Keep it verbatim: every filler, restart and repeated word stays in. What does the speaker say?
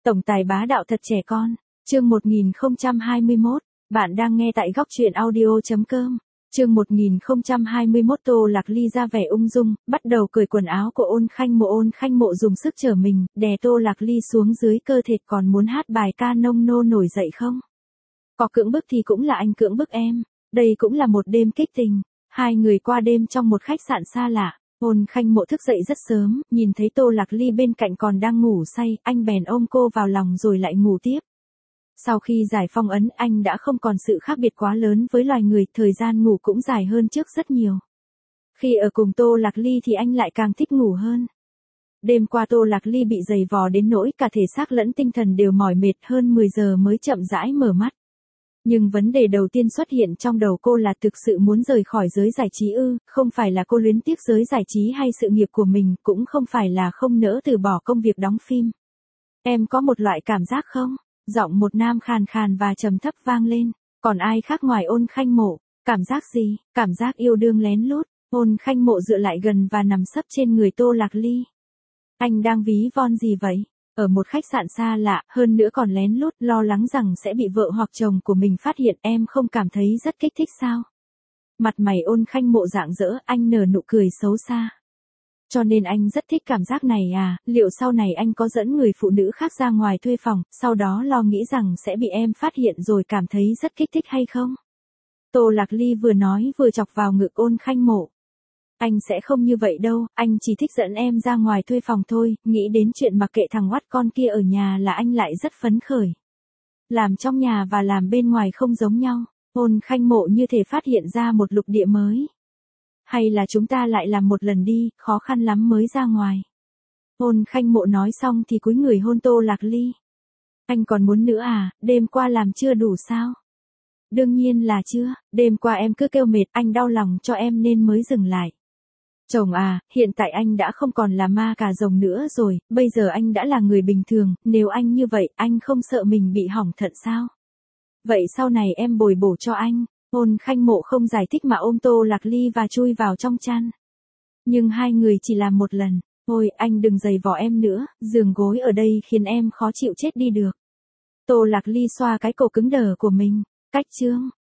Tổng tài bá đạo thật trẻ con. Chương một nghìn không trăm hai mươi mốt. Bạn đang nghe tại góc truyện audio chấm com. Chương một nghìn không trăm hai mươi mốt. Tô Lạc Ly ra vẻ ung dung, bắt đầu cởi quần áo của Ôn Khanh Mộ. Ôn Khanh Mộ dùng sức trở mình, đè Tô Lạc Ly xuống dưới cơ thể. Còn muốn hát bài ca nông nô nổi dậy không? Có cưỡng bức thì cũng là anh cưỡng bức em. Đây cũng là một đêm kích tình. Hai người qua đêm trong một khách sạn xa lạ. Ôn Khanh Mộ thức dậy rất sớm, nhìn thấy Tô Lạc Ly bên cạnh còn đang ngủ say, anh bèn ôm cô vào lòng rồi lại ngủ tiếp. Sau khi giải phong ấn, anh đã không còn sự khác biệt quá lớn với loài người, thời gian ngủ cũng dài hơn trước rất nhiều. Khi ở cùng Tô Lạc Ly thì anh lại càng thích ngủ hơn. Đêm qua Tô Lạc Ly bị giày vò đến nỗi cả thể xác lẫn tinh thần đều mỏi mệt, hơn mười giờ mới chậm rãi mở mắt. Nhưng vấn đề đầu tiên xuất hiện trong đầu cô là thực sự muốn rời khỏi giới giải trí ư, không phải là cô luyến tiếc giới giải trí hay sự nghiệp của mình, cũng không phải là không nỡ từ bỏ công việc đóng phim. Em có một loại cảm giác không? Giọng một nam khàn khàn và trầm thấp vang lên, còn ai khác ngoài Ôn Khanh Mộ? Cảm giác gì? Cảm giác yêu đương lén lút. Ôn Khanh Mộ dựa lại gần và nằm sấp trên người Tô Lạc Ly. Anh đang ví von gì vậy? Ở một khách sạn xa lạ, hơn nữa còn lén lút, lo lắng rằng sẽ bị vợ hoặc chồng của mình phát hiện, em không cảm thấy rất kích thích sao? Mặt mày Ôn Khanh Mộ rạng rỡ, anh nở nụ cười xấu xa. Cho nên anh rất thích cảm giác này à, liệu sau này anh có dẫn người phụ nữ khác ra ngoài thuê phòng, sau đó lo nghĩ rằng sẽ bị em phát hiện rồi cảm thấy rất kích thích hay không? Tô Lạc Ly vừa nói vừa chọc vào ngực Ôn Khanh Mộ. Anh sẽ không như vậy đâu, anh chỉ thích dẫn em ra ngoài thuê phòng thôi, nghĩ đến chuyện mặc kệ thằng oắt con kia ở nhà là anh lại rất phấn khởi. Làm trong nhà và làm bên ngoài không giống nhau. Ôn Khanh Mộ như thể phát hiện ra một lục địa mới. Hay là chúng ta lại làm một lần đi, khó khăn lắm mới ra ngoài. Ôn Khanh Mộ nói xong thì cúi người hôn Tô Lạc Ly. Anh còn muốn nữa à, đêm qua làm chưa đủ sao? Đương nhiên là chưa, đêm qua em cứ kêu mệt, anh đau lòng cho em nên mới dừng lại. Chồng à, hiện tại anh đã không còn là ma cà rồng nữa rồi, bây giờ anh đã là người bình thường, nếu anh như vậy, anh không sợ mình bị hỏng thận sao? Vậy sau này em bồi bổ cho anh. Ôn Khanh Mộ không giải thích mà ôm Tô Lạc Ly và chui vào trong chăn. Nhưng hai người chỉ làm một lần. Ôi, anh đừng giày vò em nữa, giường gối ở đây khiến em khó chịu chết đi được. Tô Lạc Ly xoa cái cổ cứng đờ của mình. Cách chương.